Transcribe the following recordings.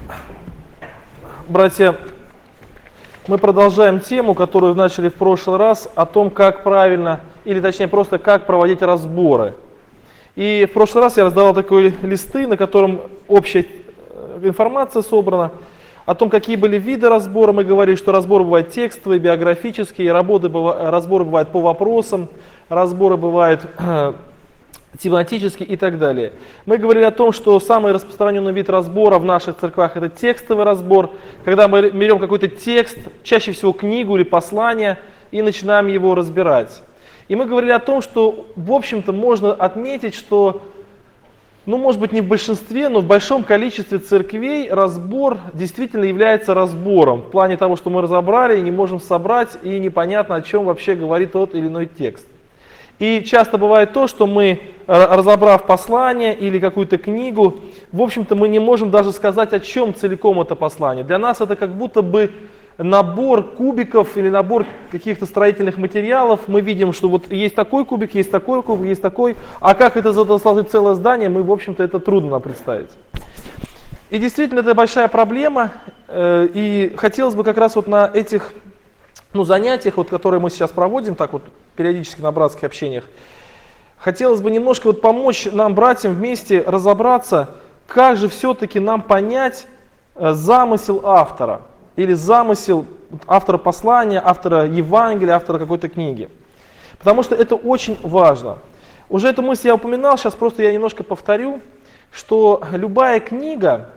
Братья, мы продолжаем тему, которую начали в прошлый раз, о том, как правильно, или точнее просто как проводить разборы. И в прошлый раз я раздавал такие листы, на котором общая информация собрана, о том, какие были виды разбора. Мы говорили, что разборы бывают текстовые, биографические, разборы бывают по вопросам, разборы бывают тематические и так далее. Мы говорили о том, что самый распространенный вид разбора в наших церквах — это текстовый разбор, когда мы берем какой-то текст, чаще всего книгу или послание, и начинаем его разбирать. И мы говорили о том, что, в общем-то, можно отметить, что, может быть, не в большинстве, но в большом количестве церквей разбор действительно является разбором, в плане того, что мы разобрали и не можем собрать, и непонятно, о чем вообще говорит тот или иной текст. И часто бывает то, что мы, разобрав послание или какую-то книгу, в общем-то, мы не можем даже сказать, о чем целиком это послание. Для нас это как будто бы набор кубиков или набор каких-то строительных материалов. Мы видим, что вот есть такой кубик, есть такой кубик, есть такой. А как это сложить целое здание, мы, в общем-то, это трудно нам представить. И действительно, это большая проблема. И хотелось бы как раз вот на этих занятиях, которые мы сейчас проводим, так вот периодически на братских общениях, хотелось бы немножко помочь нам, братьям, вместе разобраться, как же все-таки нам понять замысел автора, или замысел автора послания, автора Евангелия, автора какой-то книги. Потому что это очень важно. Уже эту мысль я упоминал, сейчас просто я немножко повторю, что любая книга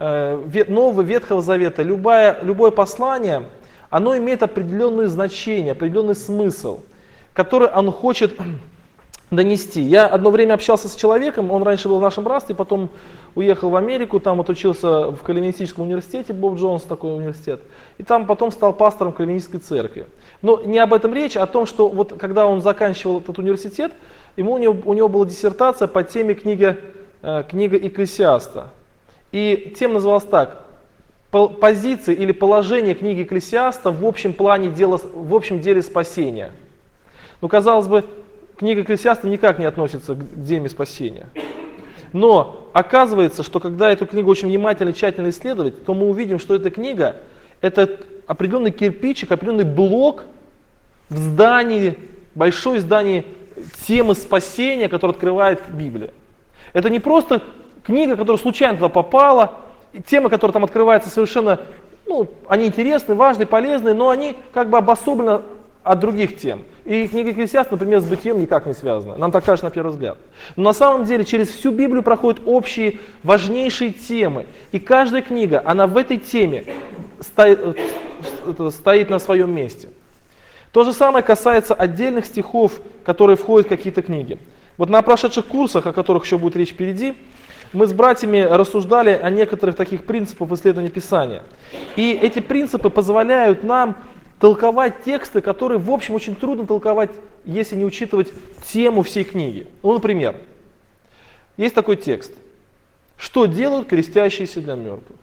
Нового Ветхого Завета, любое послание, оно имеет определенное значение, определенный смысл, который он хочет донести. Я одно время общался с человеком, он раньше был в нашем братстве, потом уехал в Америку, там учился в Кальвинистическом университете, Боб Джонс такой университет, и там потом стал пастором Кальвинистской церкви. Но не об этом речь, а о том, что вот когда он заканчивал этот университет, у него была диссертация по теме книга Экклесиаста. И тема называлась так: позиции или положение книги Экклесиаста в общем плане дела, в общем деле спасения. Казалось бы, книга Экклесиаста никак не относится к теме спасения. Но оказывается, что когда эту книгу очень внимательно, тщательно исследовать, то мы увидим, что эта книга — это определенный кирпичик, определенный блок в здании, большое здание темы спасения, которое открывает Библия. Это не просто книга, которая случайно туда попала, темы, которые там открываются, совершенно, они интересны, важны, полезны, но они как бы обособлены от других тем. И книга Экклесиаста, например, с бытием никак не связана. Нам так кажется на первый взгляд. Но на самом деле через всю Библию проходят общие, важнейшие темы. И каждая книга, она в этой теме стоит на своем месте. То же самое касается отдельных стихов, которые входят в какие-то книги. Вот на прошедших курсах, о которых еще будет речь впереди, мы с братьями рассуждали о некоторых таких принципах исследования Писания. И эти принципы позволяют нам толковать тексты, которые, в общем, очень трудно толковать, если не учитывать тему всей книги. Например, есть такой текст: «Что делают крестящиеся для мертвых?»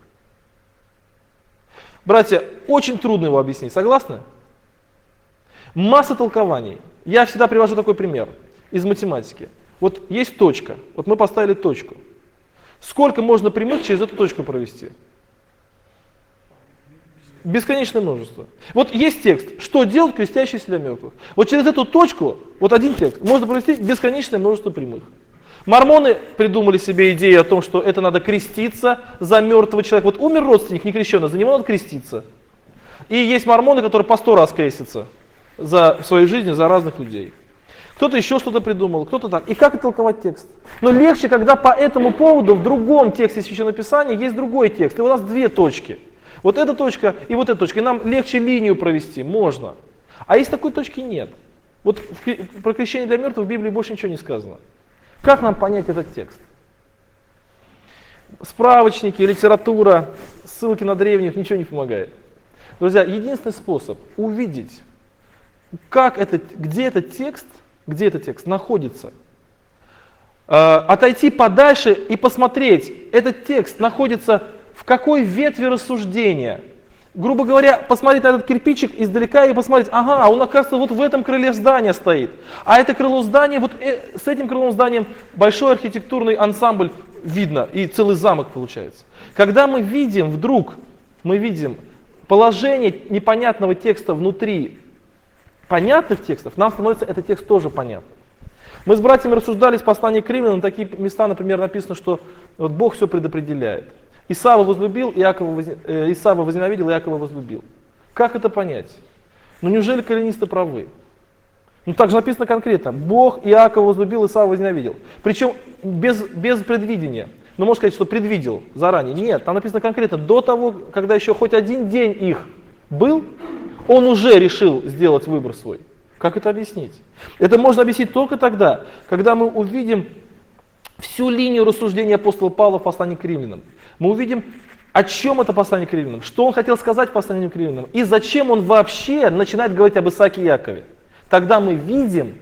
Братья, очень трудно его объяснить, согласны? Масса толкований. Я всегда привожу такой пример из математики. Вот есть точка, вот мы поставили точку. Сколько можно прямых через эту точку провести? Бесконечное множество. Вот есть текст: «Что делать крестящиеся для мертвых?» Вот через эту точку, вот один текст, можно провести бесконечное множество прямых. Мормоны придумали себе идею о том, что это надо креститься за мертвого человека. Вот умер родственник некрещенный, за него надо креститься. И есть мормоны, которые по 100 раз крестятся за свою жизнь, за разных людей. Кто-то еще что-то придумал, кто-то так. И как толковать текст? Но легче, когда по этому поводу в другом тексте Священного Писания есть другой текст. И у нас две точки. Вот эта точка и вот эта точка. И нам легче линию провести, можно. А если такой точки нет? Вот про крещение для мертвых в Библии больше ничего не сказано. Как нам понять этот текст? Справочники, литература, ссылки на древних ничего не помогает. Друзья, единственный способ увидеть, где этот текст находится, отойти подальше и посмотреть, этот текст находится в какой ветви рассуждения. Грубо говоря, посмотреть на этот кирпичик издалека и посмотреть: ага, он, оказывается, вот в этом крыле здания стоит. А это крыло здания, вот с этим крылом зданием большой архитектурный ансамбль видно, и целый замок получается. Когда мы видим вдруг, положение непонятного текста внутри понятных текстов, нам становится этот текст тоже понятен. Мы с братьями рассуждали в послании к Римлянам, такие места, например, написано, что вот Бог все предопределяет. Исава возлюбил, Исава возненавидел, Иакова возлюбил. Как это понять? Ну неужели кальвинисты правы? Ну так же написано конкретно. Бог Иакова возлюбил, Исава возненавидел. Причем без предвидения. Ну можно сказать, что предвидел заранее. Нет, там написано конкретно. До того, когда еще хоть один день их был, он уже решил сделать выбор свой. Как это объяснить? Это можно объяснить только тогда, когда мы увидим всю линию рассуждения апостола Павла в послании к Римлянам. Мы увидим, о чем это послание к Римлянам, что он хотел сказать в послании к Римлянам, и зачем он вообще начинает говорить об Исааке и Якове. Тогда мы видим,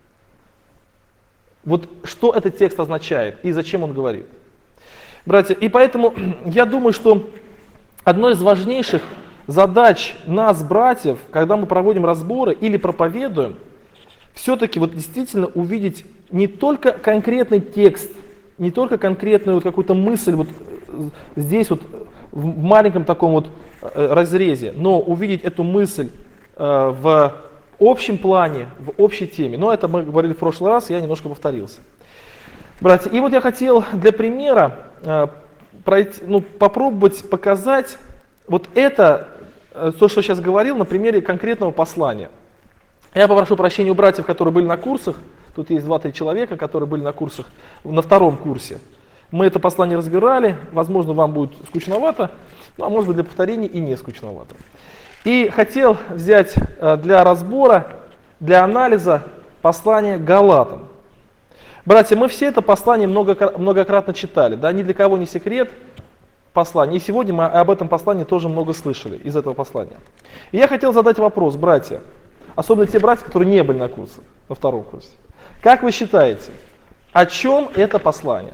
вот что этот текст означает и зачем он говорит. Братья, и поэтому я думаю, что одной из важнейших задач нас, братьев, когда мы проводим разборы или проповедуем, все-таки вот действительно увидеть не только конкретный текст, не только конкретную вот какую-то мысль вот здесь вот в маленьком таком вот разрезе, но увидеть эту мысль в общем плане, в общей теме. Но это мы говорили в прошлый раз, я немножко повторился. Братья, и вот я хотел для примера попробовать показать вот это, то, что я сейчас говорил, на примере конкретного послания. Я попрошу прощения у братьев, которые были на курсах. Тут есть 2-3 человека, которые были на курсах, на 2-м курсе. Мы это послание разбирали, возможно, вам будет скучновато, ну, а может быть для повторения и не скучновато. И хотел взять для разбора, для анализа послание к Галатам. Братья, мы все это послание многократно читали, да, ни для кого не секрет послание. И сегодня мы об этом послании тоже много слышали из этого послания. И я хотел задать вопрос, братья, особенно те братья, которые не были на курсах, на 2-м курсе. Как вы считаете, о чем это послание?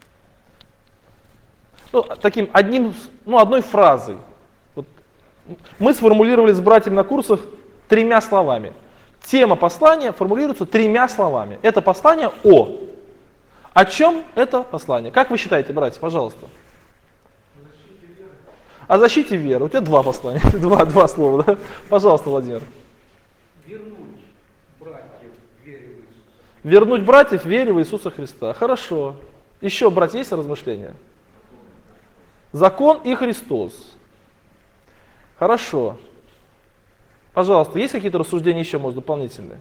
Ну, одной фразой. Вот. Мы сформулировали с братьями на курсах 3 словами. Тема послания формулируется 3 словами. Это послание о чем это послание? Как вы считаете, братья, пожалуйста? О защите веры. У тебя 2 послания, 2 слова, да? Пожалуйста, Владимир. Вернуть братьев в вере в Иисуса Христа. Хорошо. Еще, братья, есть размышления? Закон и Христос. Хорошо. Пожалуйста, есть какие-то рассуждения еще, может, дополнительные?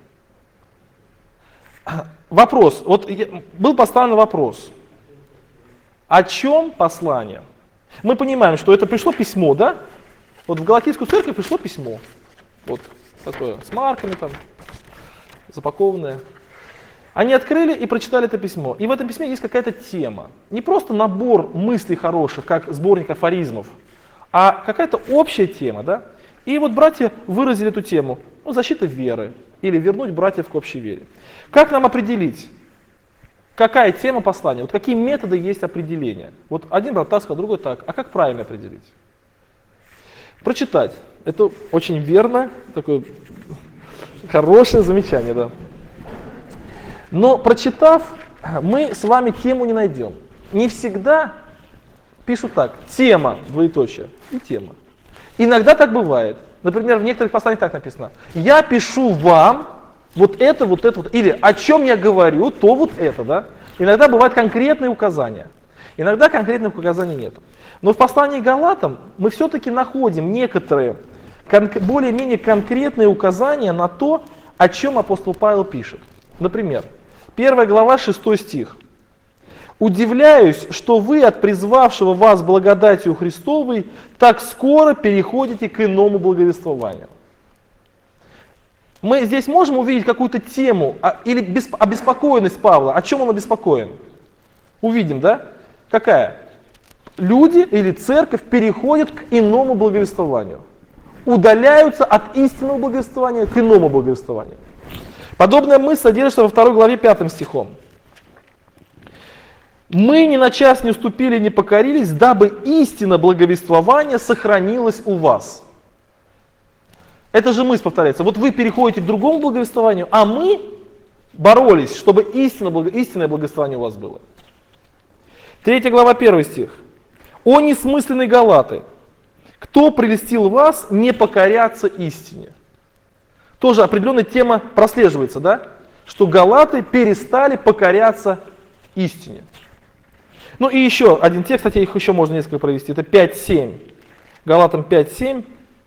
Вопрос. Вот был поставлен вопрос. О чем послание? Мы понимаем, что это пришло письмо, да? Вот в Галатийскую церковь пришло письмо. Вот такое, с марками там, запакованное. Они открыли и прочитали это письмо. И в этом письме есть какая-то тема. Не просто набор мыслей хороших, как сборник афоризмов, а какая-то общая тема, да? И вот братья выразили эту тему. Ну, защита веры. Или вернуть братьев к общей вере. Как нам определить, какая тема послания? Вот какие методы есть определения? Вот один брат так сказал, другой так. А как правильно определить? Прочитать. Это очень верно, такое хорошее замечание, да. Но прочитав, мы с вами тему не найдем. Не всегда пишут так, тема, двоеточие, и тема. Иногда так бывает. Например, в некоторых посланиях так написано. Я пишу вам вот это. Или о чем я говорю, то вот это, да. Иногда бывают конкретные указания. Иногда конкретных указаний нет. Но в послании к Галатам мы все-таки находим некоторые более-менее конкретные указания на то, о чем апостол Павел пишет. Например, 1 глава, 6 стих. «Удивляюсь, что вы от призвавшего вас благодатью Христовой так скоро переходите к иному благовествованию». Мы здесь можем увидеть какую-то тему или обеспокоенность Павла. О чем он обеспокоен? Увидим, да? Какая? Люди или церковь переходят к иному благовествованию. Удаляются от истинного благовествования к иному благовествованию. Подобная мысль содержится во 2 главе 5 стихом. «Мы ни на час не уступили, не покорились, дабы истина благовествования сохранилась у вас». Это же мысль повторяется. Вот вы переходите к другому благовествованию, а мы боролись, чтобы истинное благовествование у вас было. 3 глава 1 стих. «О несмысленные галаты, кто прельстил вас не покоряться истине?» Тоже определенная тема прослеживается, да? Что галаты перестали покоряться истине. Ну и еще один текст, кстати, их еще можно несколько провести. Это 5.7. Галатам 5.7.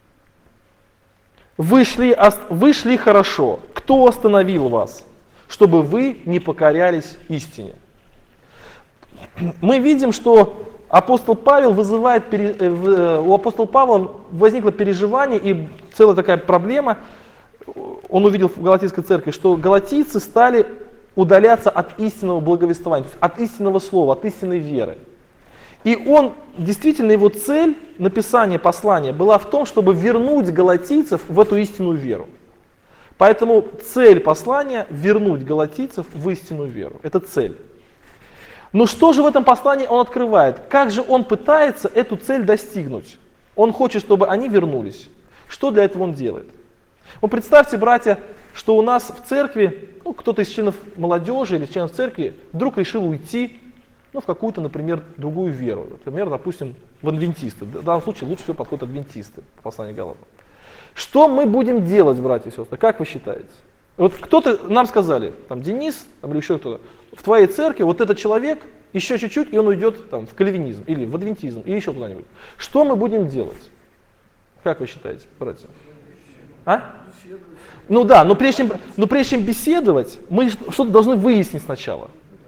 Вы шли хорошо. Кто остановил вас, чтобы вы не покорялись истине? Мы видим, что апостол Павел вызывает, у апостола Павла возникло переживание и целая такая проблема. Он увидел в Галатийской церкви, что галатийцы стали удаляться от истинного благовествования, от истинного слова, от истинной веры. И он, действительно, его цель написания послания была в том, чтобы вернуть галатийцев в эту истинную веру. Поэтому цель послания — вернуть галатийцев в истинную веру. Это цель. Но что же в этом послании он открывает? Как же он пытается эту цель достигнуть? Он хочет, чтобы они вернулись. Что для этого он делает? Ну, представьте, братья, что у нас в церкви, кто-то из членов молодежи или членов церкви вдруг решил уйти в какую-то, например, другую веру. Например, допустим, в адвентисты. В данном случае лучше всего подходят адвентисты по посланию Галатам. Что мы будем делать, братья и сестры? Как вы считаете? Вот кто-то нам сказали, там Денис или еще кто-то, в твоей церкви вот этот человек еще чуть-чуть, и он уйдет там, в кальвинизм или в адвентизм, или еще куда-нибудь. Что мы будем делать? Как вы считаете, братья? А? Ну да, но прежде чем беседовать, мы что-то должны выяснить сначала.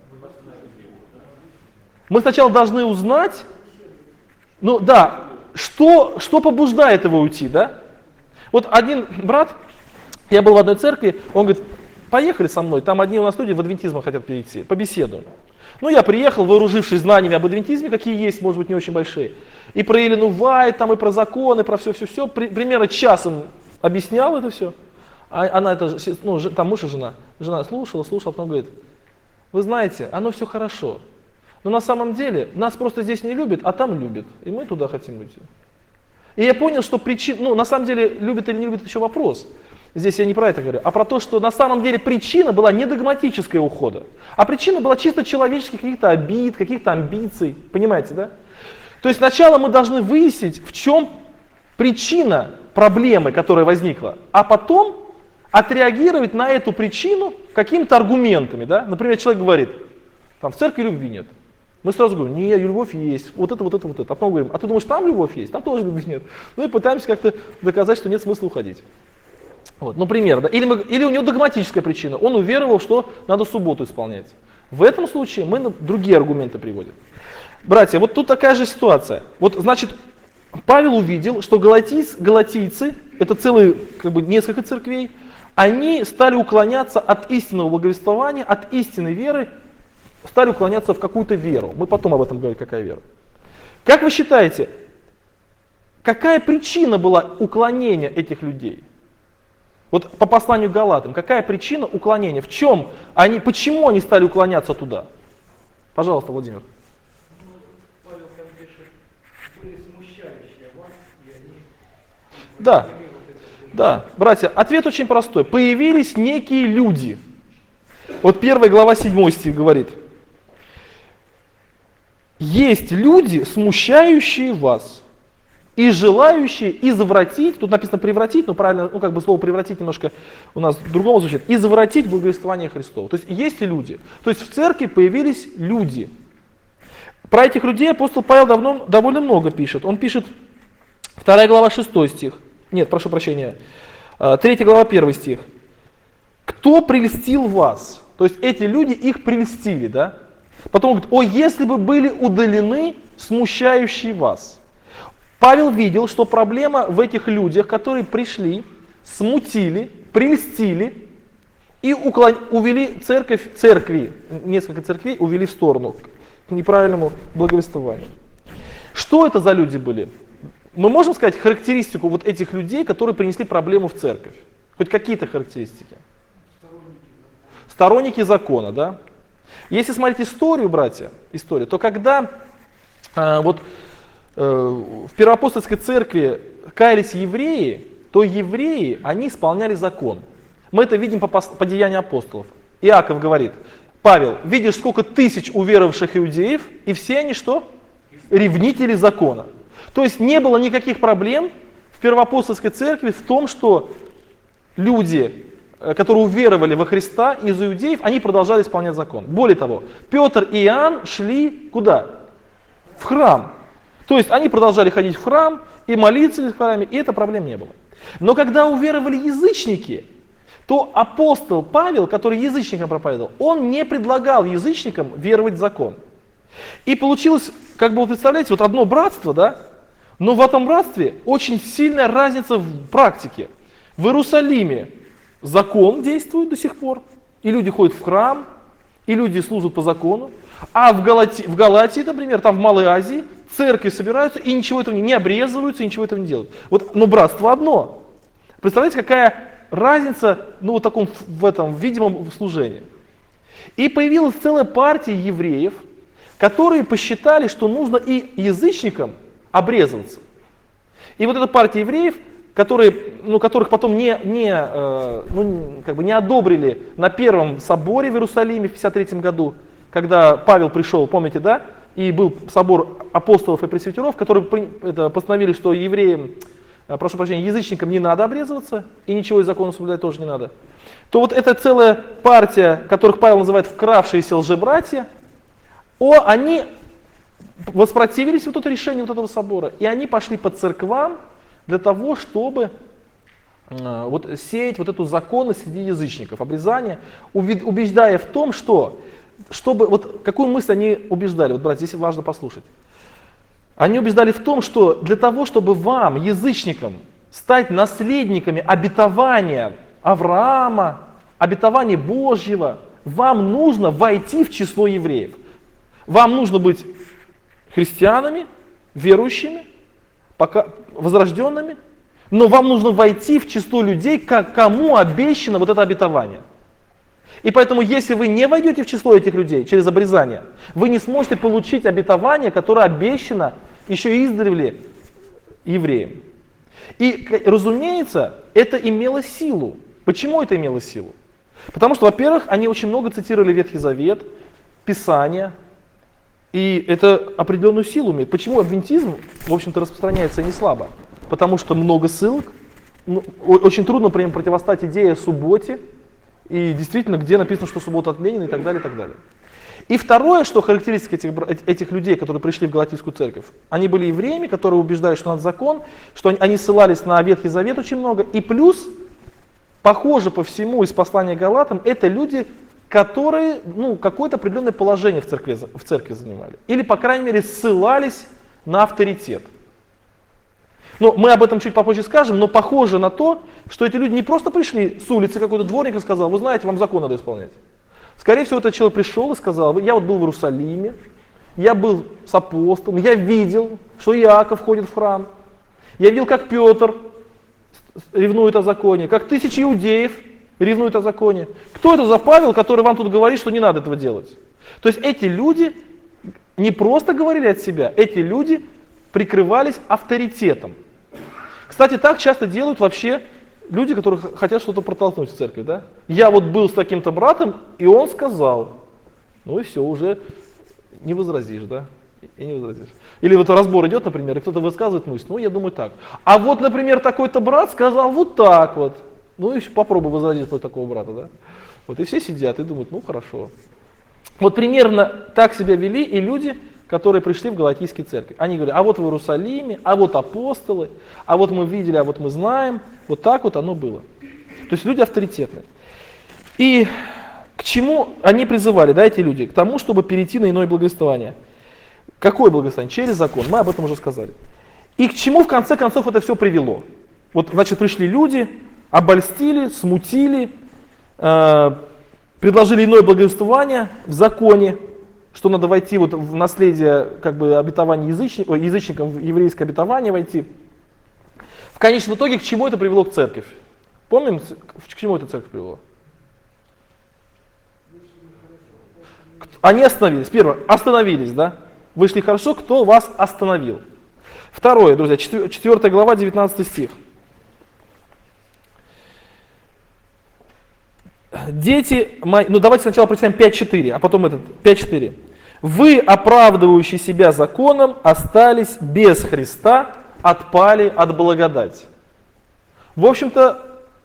Мы сначала должны узнать, ну да, что побуждает его уйти, да? Вот один брат, я был в одной церкви, он говорит, поехали со мной, там одни у нас люди в адвентизм хотят перейти, побеседуем. Ну я приехал, вооружившись знаниями об адвентизме, какие есть, может быть, не очень большие, и про Елену Вайт, там и про законы, про все-все-все, примерно час им объяснял это все. А она, там муж и жена слушала, а потом говорит, вы знаете, оно все хорошо, но на самом деле нас просто здесь не любят, а там любят, и мы туда хотим уйти. И я понял, что на самом деле, любят или не любят, еще вопрос. Здесь я не про это говорю, а про то, что на самом деле причина была не догматическая ухода, а причина была чисто человеческих каких-то обид, каких-то амбиций, понимаете, да? То есть сначала мы должны выяснить, в чем причина проблемы, которая возникла, а потом отреагировать на эту причину какими-то аргументами, да? Например, человек говорит, там в церкви любви нет. Мы сразу говорим, нет, любовь есть, вот это. А потом говорим, а ты думаешь, там любовь есть, там тоже любви нет. Ну и пытаемся как-то доказать, что нет смысла уходить. Вот, например, да? Или у него догматическая причина, он уверовал, что надо субботу исполнять. В этом случае мы другие аргументы приводим. Братья, вот тут такая же ситуация. Вот, значит, Павел увидел, что галатийцы, это целые, несколько церквей, они стали уклоняться от истинного благовествования, от истинной веры, стали уклоняться в какую-то веру. Мы потом об этом говорим, какая вера. Как вы считаете, какая причина была уклонения этих людей? Вот по посланию к Галатам, какая причина уклонения? Почему они стали уклоняться туда? Пожалуйста, Владимир. Павел там пишет, были смущающие вас, и они... Да, братья, ответ очень простой. Появились некие люди. Вот 1 глава 7 стих говорит. Есть люди, смущающие вас и желающие извратить, тут написано превратить, но правильно, слово превратить немножко у нас другому звучит, извратить благовествование Христова. То есть есть люди. То есть в церкви появились люди. Про этих людей апостол Павел довольно много пишет. Он пишет 2 глава 6 стих. Нет, прошу прощения. 3 глава 1 стих. Кто прельстил вас? То есть эти люди их прельстили, да? Потом он говорит, если бы были удалены смущающие вас. Павел видел, что проблема в этих людях, которые пришли, смутили, прельстили и увели церкви, несколько церквей увели в сторону к неправильному благовествованию. Что это за люди были? Мы можем сказать характеристику вот этих людей, которые принесли проблему в церковь? Хоть какие-то характеристики? Сторонники закона, да? Если смотреть историю, братья, то когда в Первоапостольской церкви каялись евреи, то евреи, они исполняли закон. Мы это видим по Деяниям апостолов. Иаков говорит, Павел, видишь, сколько тысяч уверовавших иудеев, и все они что? Ревнители закона. То есть не было никаких проблем в первоапостольской церкви в том, что люди, которые уверовали во Христа из иудеев, они продолжали исполнять закон. Более того, Петр и Иоанн шли куда? В храм. То есть они продолжали ходить в храм и молиться в храме, и это проблем не было. Но когда уверовали язычники, то апостол Павел, который язычникам проповедовал, он не предлагал язычникам веровать в закон. И получилось, как бы вы представляете, вот одно братство, да, но в этом братстве очень сильная разница в практике. В Иерусалиме закон действует до сих пор, и люди ходят в храм, и люди служат по закону. А в Галатии, например, там в Малой Азии, церкви собираются и ничего этого не обрезываются, и ничего этого не делают. Вот, но братство одно. Представляете, какая разница, ну, вот таком, в этом видимом служении. И появилась целая партия евреев, которые посчитали, что нужно и язычникам обрезываться. И вот эта партия евреев, которых потом не одобрили на первом соборе в Иерусалиме в 53 году, когда Павел пришел, помните, да, и был собор апостолов и пресвитеров, которые постановили, что евреям, прошу прощения, язычникам не надо обрезываться, и ничего из закона соблюдать тоже не надо, то вот эта целая партия, которых Павел называет вкравшиеся лжебратья, они воспротивились вот это решению вот этого собора, и они пошли по церквам для того, чтобы вот сеять вот эту законность среди язычников, обрезание, убеждая в том, что, чтобы, вот какую мысль они убеждали, вот, братья, здесь важно послушать. Они убеждали в том, что для того, чтобы вам, язычникам, стать наследниками обетования Авраама, обетования Божьего, вам нужно войти в число евреев. Вам нужно быть христианами, верующими, возрожденными, но вам нужно войти в число людей, кому обещано вот это обетование. И поэтому, если вы не войдете в число этих людей через обрезание, вы не сможете получить обетование, которое обещано еще издревле евреям. И, разумеется, это имело силу. Почему это имело силу? Потому что, во-первых, они очень много цитировали Ветхий Завет, Писания, и это определенную силу имеет. Почему адвентизм, в общем-то, распространяется не слабо? Потому что много ссылок, очень трудно, например, противостать идее о субботе, и действительно, где написано, что суббота отменена, и так далее, и так далее. И второе, что характеристика этих людей, которые пришли в Галатийскую церковь, они были евреями, которые убеждали, что надо закон, что они ссылались на Ветхий Завет очень много, и плюс, похоже по всему из послания Галатам, это люди, которые какое-то определенное положение в церкви занимали. Или, по крайней мере, ссылались на авторитет. Мы об этом чуть попозже скажем, но похоже на то, что эти люди не просто пришли с улицы, какой-то дворник и сказал, вы знаете, вам закон надо исполнять. Скорее всего, этот человек пришел и сказал, я вот был в Иерусалиме, я был с апостолом, я видел, что Иаков ходит в храм, я видел, как Петр ревнует о законе, как тысячи иудеев ревнуют о законе. Кто это за Павел, который вам тут говорит, что не надо этого делать? То есть эти люди не просто говорили от себя, эти люди прикрывались авторитетом. Кстати, так часто делают вообще люди, которые хотят что-то протолкнуть в церкви. Да? Я вот был с таким-то братом, и он сказал. Ну и все, уже не возразишь, да? И не возразишь. Или вот разбор идет, например, и кто-то высказывает мысль, я думаю так. А вот, например, такой-то брат сказал вот так вот. Ну и попробуй возразить против такого брата, да? Вот и все сидят и думают, хорошо. Вот примерно так себя вели и люди, которые пришли в Галатийские церкви. Они говорят, а вот в Иерусалиме, а вот апостолы, а вот мы видели, а вот мы знаем. Вот так вот оно было. То есть люди авторитетные. И к чему они призывали, эти люди? К тому, чтобы перейти на иное благовествование. Какое благовествование? Через закон. Мы об этом уже сказали. И к чему в конце концов это все привело? Вот, значит, пришли люди, обольстили, смутили, предложили иное благовествование в законе, что надо войти вот в наследие обетования язычникам, в еврейское обетование войти. В конечном итоге к чему это привело к церкви? Помним, к чему это церковь привело? Они остановились. Первое, остановились, да? Вышли хорошо, кто вас остановил? Второе, друзья, 4 глава, 19 стих. дети мои, ну давайте сначала прочитаем 5.4, а потом 5.4. Вы, оправдывающие себя законом, остались без Христа, отпали от благодати. В общем-то,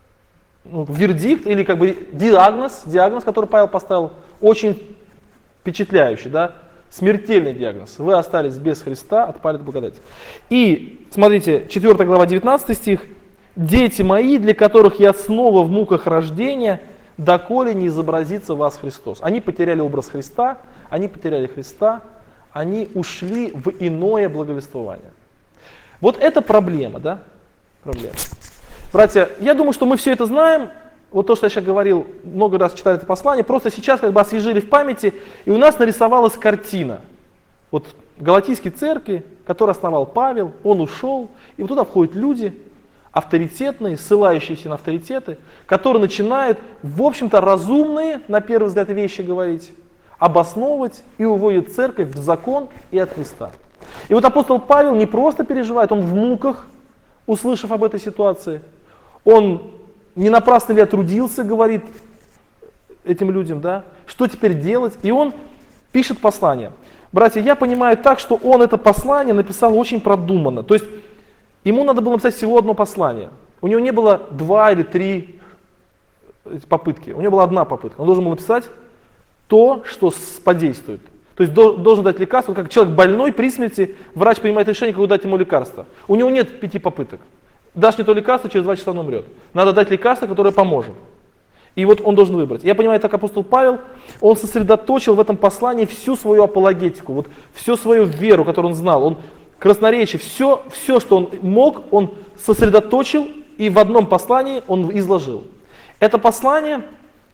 вердикт или как бы диагноз, который Павел поставил, очень впечатляющий, да? Смертельный диагноз. Вы остались без Христа, отпали от благодати. И, смотрите, 4 глава, 19 стих. «Дети мои, для которых я снова в муках рождения, доколе не изобразится в вас Христос». Они потеряли образ Христа, они потеряли Христа, они ушли в иное благовествование. Вот это проблема, да? Проблема. Братья, я думаю, что мы все это знаем. Вот то, что я сейчас говорил, много раз читали это послание, просто сейчас как бы освежили в памяти, и у нас нарисовалась картина. Вот Галатийской церкви, которую основал Павел, он ушел, и вот туда входят люди, авторитетные, ссылающиеся на авторитеты, которые начинают, в общем-то, разумные, на первый взгляд, вещи говорить, обосновывать и уводят церковь в закон и от Христа. И вот апостол Павел не просто переживает, он в муках, услышав об этой ситуации, он не напрасно ли я трудился, говорит этим людям, да, что теперь делать, и он пишет послание. Братья, я понимаю так, что он это послание написал очень продуманно, то есть ему надо было написать всего одно послание, у него не было 2 или 3 попытки, у него была одна попытка, он должен был написать то, что подействует. То есть должен дать лекарство, как человек больной при смерти, врач принимает решение, какое дать ему лекарство. У него нет 5 попыток. Дашь не то лекарство, через 2 часа он умрет. Надо дать лекарство, которое поможет. И вот он должен выбрать. Я понимаю, так апостол Павел, он сосредоточил в этом послании всю свою апологетику, вот всю свою веру, которую он знал. Он красноречие, все, что он мог, он сосредоточил и в одном послании он изложил. Это послание,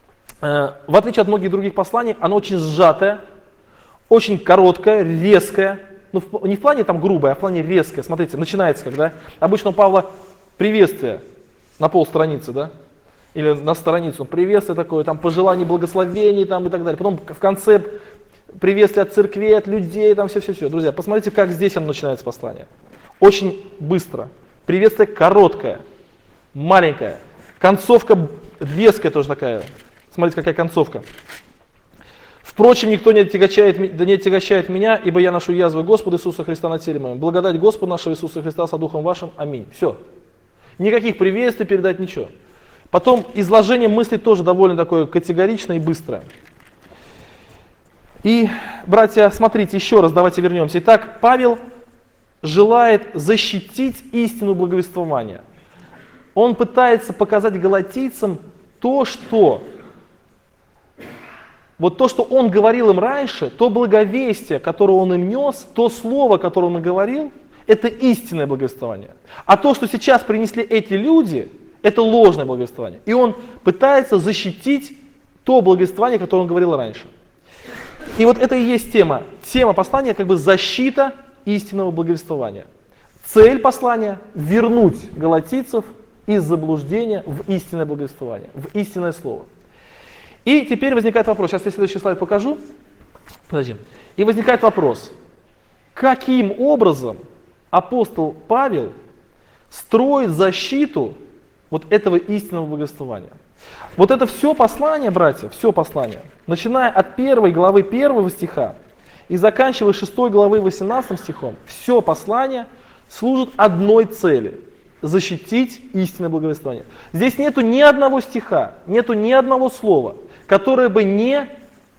в отличие от многих других посланий, оно очень сжатое, очень короткое, резкое. Ну, не в плане там грубое, а в плане резкое. Смотрите, начинается когда обычно у Павла приветствие на полстраницы, да, или на страницу, приветствие такое, там пожелание благословений там, и так далее. Потом в конце приветствие от церкви, от людей, там все. Друзья, посмотрите, как здесь оно начинается послание. Очень быстро. Приветствие короткое, маленькое. Концовка резкая тоже такая. Смотрите, какая концовка. Впрочем, никто не отягощает меня, ибо я ношу язвы Господа Иисуса Христа на теле моем. Благодать Господа нашего Иисуса Христа со Духом вашим. Аминь. Все. Никаких приветствий передать, ничего. Потом изложение мыслей тоже довольно такое категоричное и быстрое. И, братья, смотрите, еще раз давайте вернемся. Итак, Павел желает защитить истину благовествования. Он пытается показать галатийцам то, что он говорил им раньше, то благовестие, которое он им нес, то слово, которое он им говорил, это истинное благовествование. А то, что сейчас принесли эти люди, это ложное благовествование. И он пытается защитить то благовествование, которое он говорил раньше. И вот это и есть тема. Тема послания как бы защита истинного благовествования. Цель послания – вернуть галатийцев из заблуждения в истинное благовествование, в истинное слово. И теперь возникает вопрос, сейчас я следующий слайд покажу. Подожди. И возникает вопрос, каким образом апостол Павел строит защиту вот этого истинного благовествования. Вот это все послание, братья, все послание, начиная от 1 главы 1 стиха и заканчивая 6 главы 18 стихом, все послание служит одной цели – защитить истинное благовествование. Здесь нету ни одного стиха, нету ни одного слова, которое бы не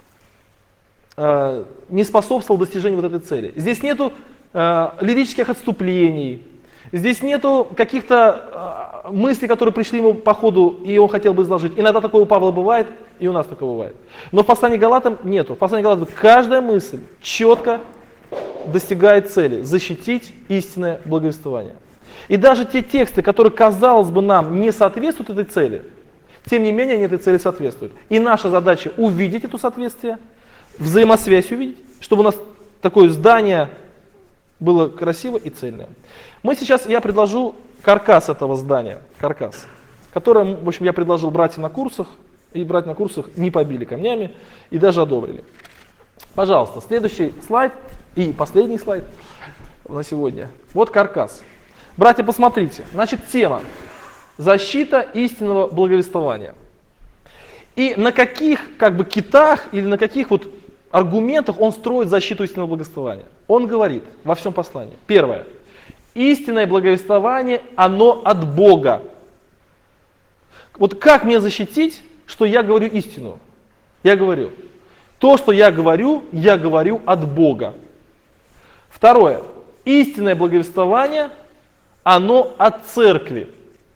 способствовало достижению вот этой цели. Здесь нету лирических отступлений, здесь нету каких-то мыслей, которые пришли ему по ходу, и он хотел бы изложить. Иногда такое у Павла бывает, и у нас такое бывает. Но в послании к Галатам нету. В послании к Галатам каждая мысль четко достигает цели – защитить истинное благовествование. И даже те тексты, которые, казалось бы, нам не соответствуют этой цели, тем не менее они этой цели соответствуют. И наша задача увидеть это соответствие, взаимосвязь увидеть, чтобы у нас такое здание было красиво и цельное. Я предложу каркас этого здания, которое, в общем, я предложил братьям на курсах, и братья на курсах не побили камнями и даже одобрили. Пожалуйста, следующий слайд и последний слайд на сегодня. Вот каркас. Братья, посмотрите. Значит, тема – защита истинного благовествования. И на каких как бы китах или на каких вот аргументах он строит защиту истинного благовествования? Он говорит во всем послании. Первое. Истинное благовествование, оно от Бога. Вот как мне защитить, что я говорю истину? Я говорю, то, что я говорю от Бога. Второе. Истинное благовествование, оно от церкви.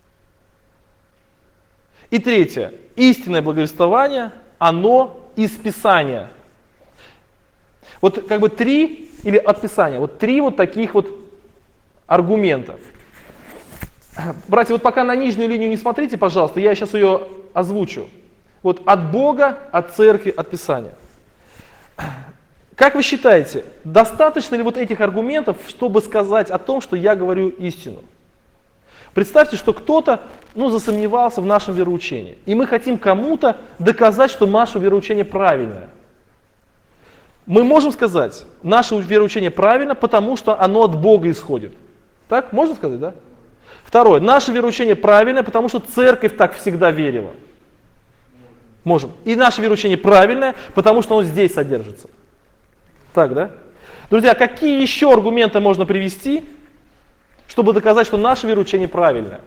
И третье. Истинное благовествование, оно из Писания. Вот как бы три, или от Писания, вот три вот таких вот аргумента. Братья, вот пока на нижнюю линию не смотрите, пожалуйста, я сейчас ее озвучу. Вот от Бога, от церкви, от Писания. Как вы считаете, достаточно ли вот этих аргументов, чтобы сказать о том, что я говорю истину? Представьте, что кто-то засомневался в нашем вероучении, и мы хотим кому-то доказать, что наше вероучение правильное. Мы можем сказать, наше вероучение правильно, потому что оно от Бога исходит. Так, можно сказать, да? Второе, наше вероучение правильное, потому что церковь так всегда верила. Можем. И наше вероучение правильное, потому что оно здесь содержится. Так, да? Друзья, какие еще аргументы можно привести, чтобы доказать, что наше вероучение правильное?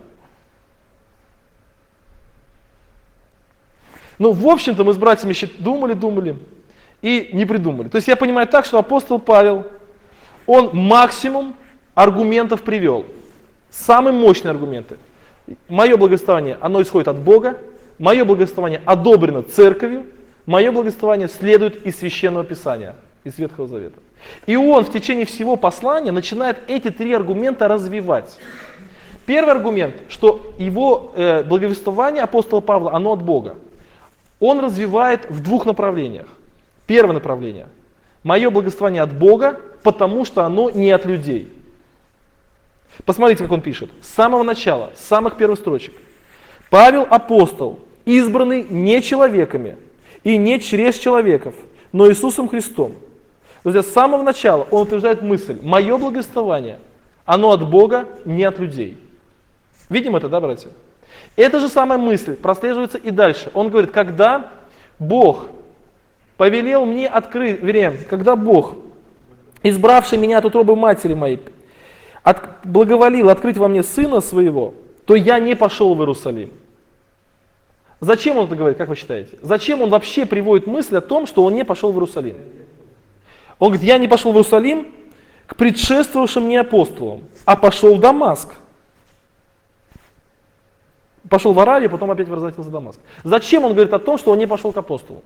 В общем-то, мы с братьями думали и не придумали. То есть я понимаю так, что апостол Павел, он максимум аргументов привел. Самые мощные аргументы. Мое благовествование, оно исходит от Бога. Мое благовествование одобрено церковью. Мое благовествование следует из Священного Писания, из Ветхого Завета. И он в течение всего послания начинает эти три аргумента развивать. Первый аргумент, что его благовествование апостола Павла, оно от Бога. Он развивает в двух направлениях. Первое направление. Мое благовествование от Бога, потому что оно не от людей. Посмотрите, как он пишет. С самого начала, с самых первых строчек. Павел апостол, избранный не человеками и не через человеков, но Иисусом Христом. Друзья, с самого начала он утверждает мысль, мое благовествование, оно от Бога, не от людей. Видим это, да, братья? Эта же самая мысль прослеживается и дальше. Он говорит, когда Бог повелел мне открыть, когда Бог, избравший меня от утробы матери моей, благоволил открыть во мне Сына Своего, то я не пошел в Иерусалим. Зачем он это говорит, как вы считаете? Зачем он вообще приводит мысль о том, что он не пошел в Иерусалим? Он говорит, я не пошел в Иерусалим к предшествовавшим мне апостолам, а пошел в Дамаск. Пошел в Аравию, потом опять возвратился в Дамаск. Зачем он говорит о том, что он не пошел к апостолу?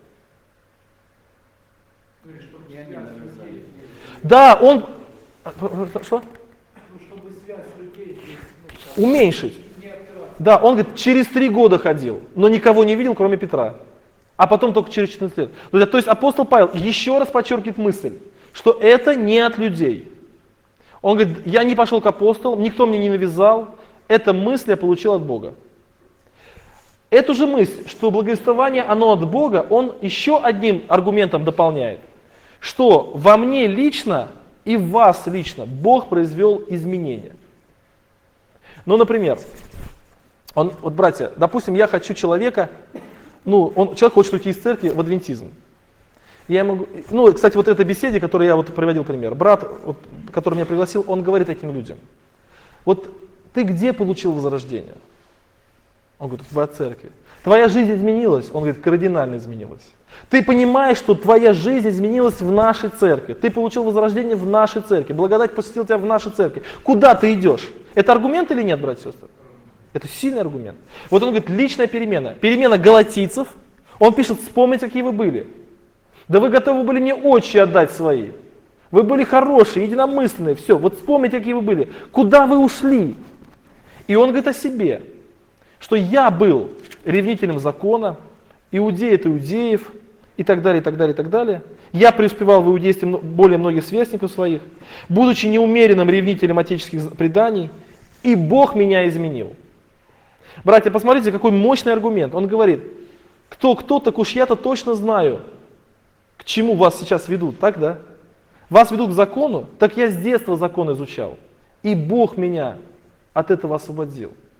Да, он... Что? Чтобы связь людей Уменьшить. не открывать. Да, он говорит, через 3 года ходил, но никого не видел, кроме Петра. А потом только через 14 лет. То есть апостол Павел еще раз подчеркивает мысль, что это не от людей. Он говорит, я не пошел к апостолам, никто мне не навязал, эта мысль я получил от Бога. Эту же мысль, что благовествование, оно от Бога, он еще одним аргументом дополняет, что во мне лично и в вас лично Бог произвел изменения. Например, братья, допустим, я хочу человека, человек хочет уйти из церкви в адвентизм. Я могу, кстати, вот этой беседе, которую я приводил пример, брат, который меня пригласил, он говорит этим людям, ты где получил возрождение? Он говорит, в церкви. Твоя жизнь изменилась? Он говорит, кардинально изменилась. Ты понимаешь, что твоя жизнь изменилась в нашей церкви. Ты получил возрождение в нашей церкви. Благодать посетила тебя в нашей церкви. Куда ты идешь? Это аргумент или нет, братья и сестры? Это сильный аргумент. Он говорит, личная перемена. Перемена галатийцев. Он пишет, вспомните, какие вы были. Да вы готовы были мне очи отдать свои. Вы были хорошие, единомысленные. Все, вспомните, какие вы были. Куда вы ушли? И он говорит о себе, что я был ревнителем закона, иудей от иудеев, и так далее, и так далее, и так далее. Я преуспевал в иудействе более многих сверстников своих, будучи неумеренным ревнителем отеческих преданий, и Бог меня изменил. Братья, посмотрите, какой мощный аргумент. Он говорит, кто, так уж я-то точно знаю, к чему вас сейчас ведут, так, да? Вас ведут к закону, так я с детства закон изучал, и Бог меня от этого освободил.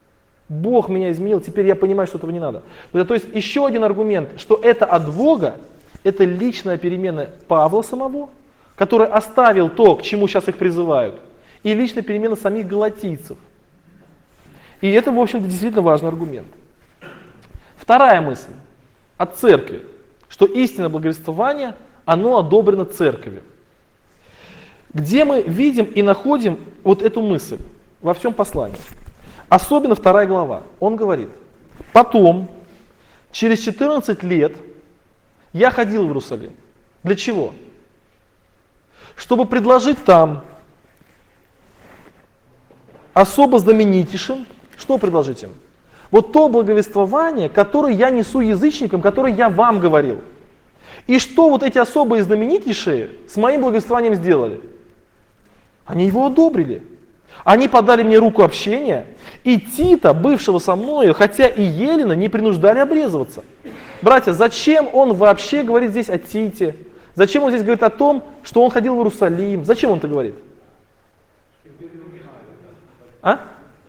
Бог меня изменил, теперь я понимаю, что этого не надо. То есть еще один аргумент, что это от Бога, это личная перемена Павла самого, который оставил то, к чему сейчас их призывают, и личная перемена самих галатийцев. И это, в общем-то, действительно важный аргумент. Вторая мысль от церкви, что истинное благовествование, оно одобрено церковью. Где мы видим и находим вот эту мысль во всем послании? Особенно 2 глава. Он говорит: потом, через 14 лет, я ходил в Иерусалим. Для чего? Чтобы предложить там особо знаменитейшим, что предложить им? Вот то благовествование, которое я несу язычникам, которое я вам говорил. И что вот эти особые знаменитейшие с моим благовествованием сделали? Они его одобрили. Они подали мне руку общения, и Тита, бывшего со мною, хотя и Елена, не принуждали обрезываться. Братья, зачем он вообще говорит здесь о Тите? Зачем он здесь говорит о том, что он ходил в Иерусалим? Зачем он это говорит? А?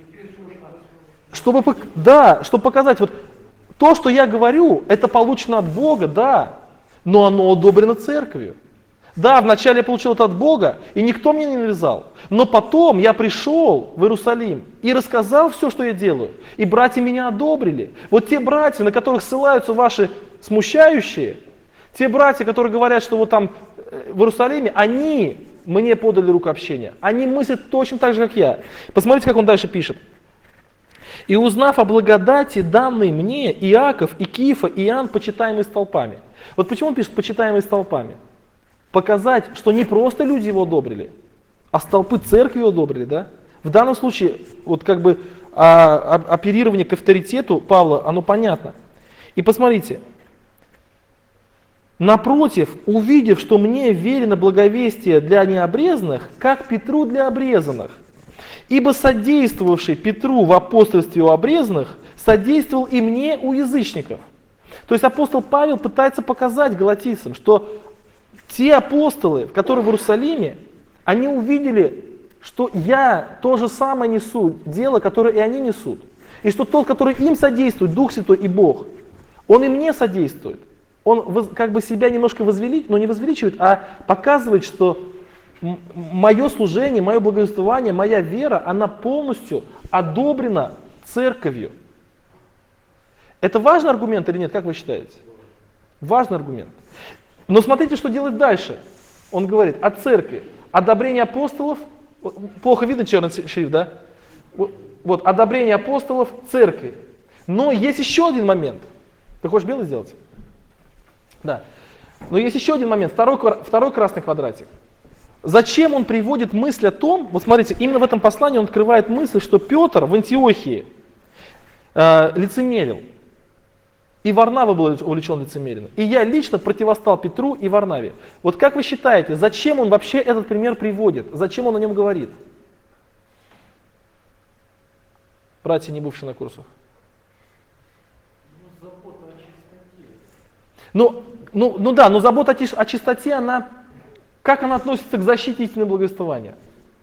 Чтобы показать, вот то, что я говорю, это получено от Бога, да, но оно одобрено церковью. Да, вначале я получил это от Бога, и никто мне не навязал. Но потом я пришел в Иерусалим и рассказал все, что я делаю. И братья меня одобрили. Вот те братья, на которых ссылаются ваши смущающие, те братья, которые говорят, что вот там в Иерусалиме, они мне подали руку общения. Они мыслят точно так же, как я. Посмотрите, как он дальше пишет. «И узнав о благодати, данной мне, Иаков, и Кифа, и Иоанн, почитаемые столпами». Вот почему он пишет «почитаемые столпами»? Показать, что не просто люди его одобрили, а столпы церкви его одобрили, да? В данном случае, вот как бы оперирование к авторитету Павла, оно понятно. И посмотрите, напротив, увидев, что мне верено благовестие для необрезанных, как Петру для обрезанных, ибо содействовавший Петру в апостольстве у обрезанных, содействовал и мне у язычников. То есть апостол Павел пытается показать галатийцам, что те апостолы, которые в Иерусалиме, они увидели, что я то же самое несу, дело, которое и они несут. И что тот, который им содействует, Дух Святой и Бог, он и мне содействует. Он как бы себя немножко возвеличивает, но не возвеличивает, а показывает, что мое служение, мое благовествование, моя вера, она полностью одобрена церковью. Это важный аргумент или нет, как вы считаете? Важный аргумент. Но смотрите, что делает дальше. Он говорит о церкви. Одобрение апостолов, плохо видно черный шрифт, да? Вот, одобрение апостолов церкви. Но есть еще один момент. Ты хочешь белый сделать? Да. Но есть еще один момент, второй красный квадратик. Зачем он приводит мысль о том, вот смотрите, именно в этом послании он открывает мысль, что Петр в Антиохии лицемерил. И Варнава был увлечен лицемерием. И я лично противостал Петру и Варнаве. Вот как вы считаете, зачем он вообще этот пример приводит? Зачем он о нем говорит? Братья, не бывшие на курсах. Забота о чистоте. Но забота о чистоте, она, как она относится к защите истинного благовествования?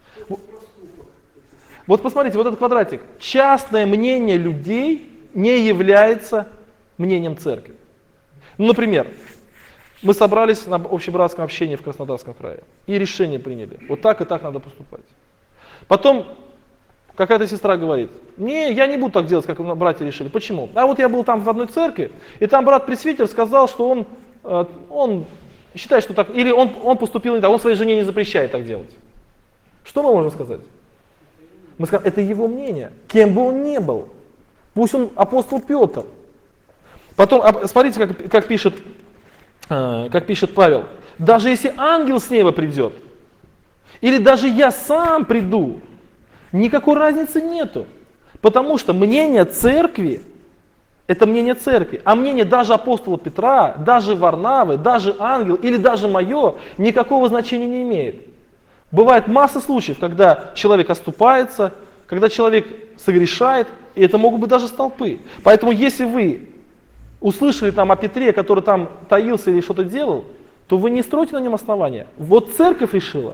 Вот посмотрите, вот этот квадратик. Частное мнение людей не является мнением церкви. Ну, например, мы собрались на общебратском общении в Краснодарском крае и решение приняли. Вот так и так надо поступать. Потом какая-то сестра говорит: не, я не буду так делать, как братья решили. Почему? А вот я был там в одной церкви, и там брат-пресвитер сказал, что он считает, что так, или он поступил не так, он своей жене не запрещает так делать. Что мы можем сказать? Мы скажем, это его мнение, кем бы он ни был. Пусть он апостол Петр. Потом, смотрите, как пишет Павел. Даже если ангел с неба придет, или даже я сам приду, никакой разницы нету. Потому что мнение церкви, это мнение церкви, а мнение даже апостола Петра, даже Варнавы, даже ангел или даже мое, никакого значения не имеет. Бывает масса случаев, когда человек оступается, когда человек согрешает, и это могут быть даже столпы. Поэтому если вы услышали там о Петре, который там таился или что-то делал, то вы не стройте на нем основания. Вот церковь решила,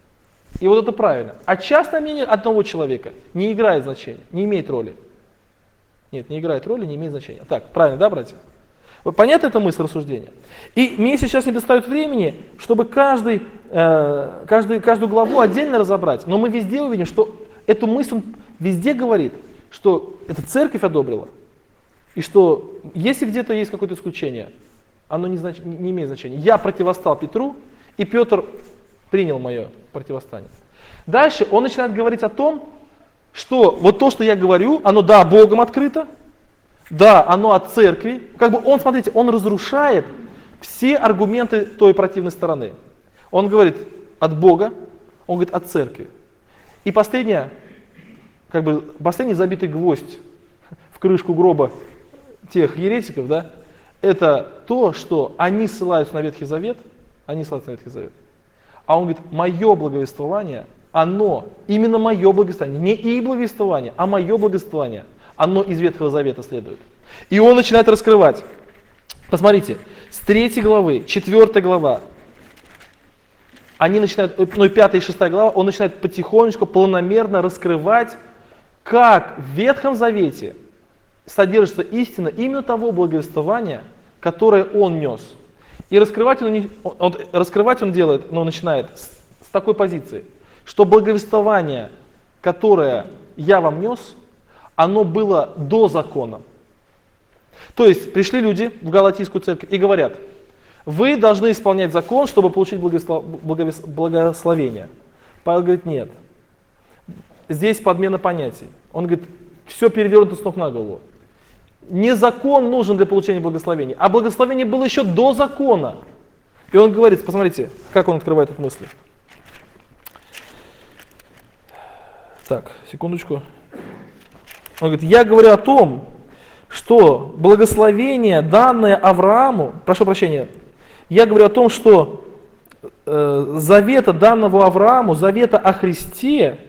и вот это правильно. А частное мнение одного человека не играет значения, не имеет роли. Нет, не играет роли, не имеет значения. Так, правильно, да, братья? Вот понятна эта мысль рассуждения? И мне сейчас не достает времени, чтобы каждую главу отдельно разобрать. Но мы везде увидим, что эту мысль он везде говорит, что эта церковь одобрила. И что если где-то есть какое-то исключение, оно не имеет значения. Я противостал Петру, и Петр принял мое противостояние. Дальше он начинает говорить о том, что вот то, что я говорю, оно, да, Богом открыто, да, оно от церкви. Как бы он, смотрите, он разрушает все аргументы той противной стороны. Он говорит от Бога, он говорит от церкви. И последний забитый гвоздь в крышку гроба тех еретиков, да, это то, что они ссылаются на Ветхий Завет, а он говорит, мое благовествование, именно мое благовествование, не их благовествование, а мое благовествование, оно из Ветхого Завета следует. И он начинает раскрывать. Посмотрите, с 3 главы, 4 глава, они начинают, 5 и 6 глава, он начинает потихонечку, планомерно раскрывать, как в Ветхом Завете содержится истина именно того благовествования, которое он нес. И раскрывать он делает, начинает с такой позиции, что благовествование, которое я вам нес, оно было до закона. То есть пришли люди в Галатийскую церковь и говорят, вы должны исполнять закон, чтобы получить благословение. Павел говорит, нет. Здесь подмена понятий. Он говорит, все перевернуто с ног на голову. Не закон нужен для получения благословения, а благословение было еще до закона. И он говорит, посмотрите, как он открывает эту мысль. Так, секундочку. Он говорит, я говорю о том, что благословение, данное Аврааму, прошу прощения, я говорю о том, что завета, данного Аврааму, завета о Христе,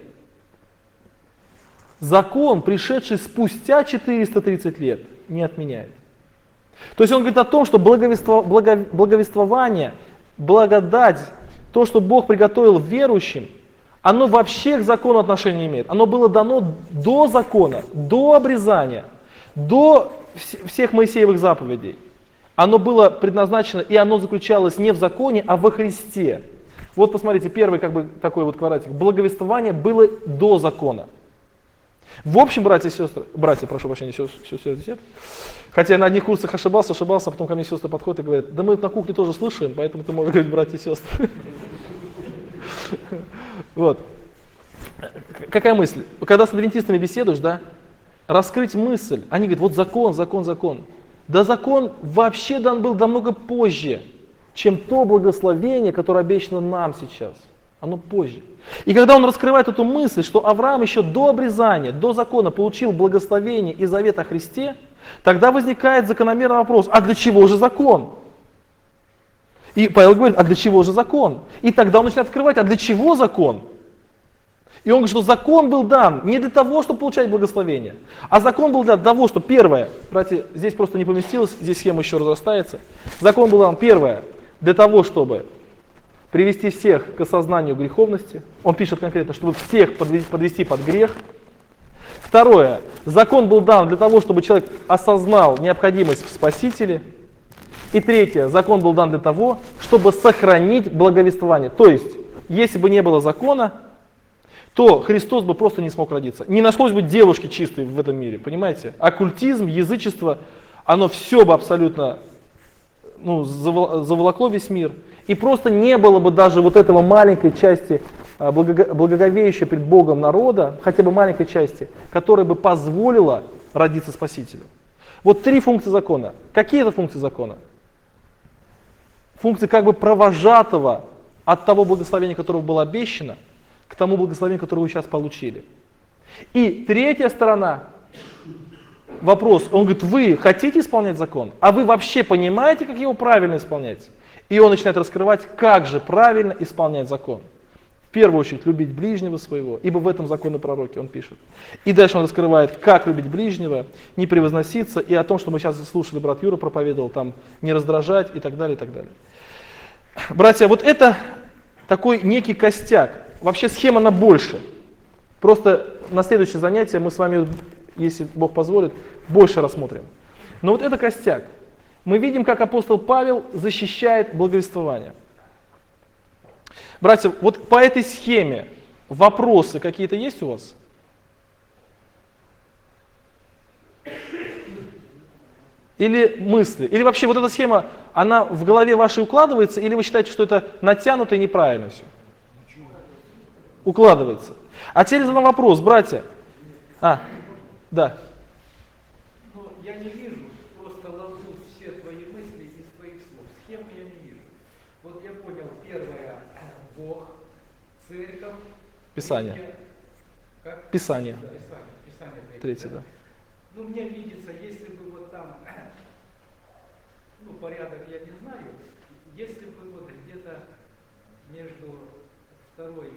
закон, пришедший спустя 430 лет, не отменяет. То есть он говорит о том, что благовествование, благодать, то, что Бог приготовил верующим, оно вообще к закону отношения не имеет. Оно было дано до закона, до обрезания, до всех Моисеевых заповедей. Оно было предназначено, и оно заключалось не в законе, а во Христе. Вот посмотрите, первый такой вот квадратик. Благовествование было до закона. В общем, братья и сестры, прошу прощения, сестры, хотя я на одних курсах ошибался, а потом ко мне сестры подходят и говорят, да мы на кухне тоже слушаем, поэтому ты можешь говорить братья и сестры. Вот. Какая мысль? Когда с адвентистами беседуешь, да, раскрыть мысль, они говорят, вот закон. Да закон вообще дан был намного позже, чем то благословение, которое обещано нам сейчас. Оно позже. И когда он раскрывает эту мысль, что Авраам еще до обрезания, до закона получил благословение и завет о Христе, тогда возникает закономерный вопрос, а для чего же закон? И Павел говорит, а для чего же закон? И тогда он начинает открывать, а для чего закон? И он говорит, что закон был дан не для того, чтобы получать благословение, а закон был для того, что первое, братья, здесь просто не поместилось, здесь схема еще разрастается. Закон был дан первое, для того, чтобы привести всех к осознанию греховности. Он пишет конкретно, чтобы всех подвести под грех. Второе, закон был дан для того, чтобы человек осознал необходимость в Спасителе. И третье, закон был дан для того, чтобы сохранить благовествование. То есть, если бы не было закона, то Христос бы просто не смог родиться. Не нашлось бы девушки чистой в этом мире, понимаете? Оккультизм, язычество, оно все бы абсолютно заволокло весь мир. И просто не было бы даже вот этого маленькой части, благоговеющей пред Богом народа, хотя бы маленькой части, которая бы позволила родиться Спасителю. Вот 3 функции закона. Какие это функции закона? Функции как бы провожатого от того благословения, которое было обещано, к тому благословению, которое вы сейчас получили. И третья сторона, вопрос, он говорит, вы хотите исполнять закон, а вы вообще понимаете, как его правильно исполнять? И он начинает раскрывать, как же правильно исполнять закон. В первую очередь, любить ближнего своего, ибо в этом законы пророки, он пишет. И дальше он раскрывает, как любить ближнего, не превозноситься, и о том, что мы сейчас слушали, брат Юра проповедовал, там, не раздражать и так далее, и так далее. Братья, вот это такой некий костяк. Вообще схема она больше. Просто на следующее занятие мы с вами если Бог позволит, больше рассмотрим. Но вот это костяк. Мы видим, как апостол Павел защищает благовествование. Братья, вот по этой схеме вопросы какие-то есть у вас? Или мысли? Или вообще вот эта схема, она в голове вашей укладывается, или вы считаете, что это натянуто и неправильно все? Укладывается. А теперь задам вопрос, братья. Да. Но я не вижу, просто ловлю все твои мысли из твоих слов. Схему я не вижу. Вот я понял, первое, Бог, церковь. Писание. Третье, как? Писание. Да, Писание. Третье, да. Ну, мне видится, если бы вот там, ну, порядок я не знаю, если бы вот где-то между второй,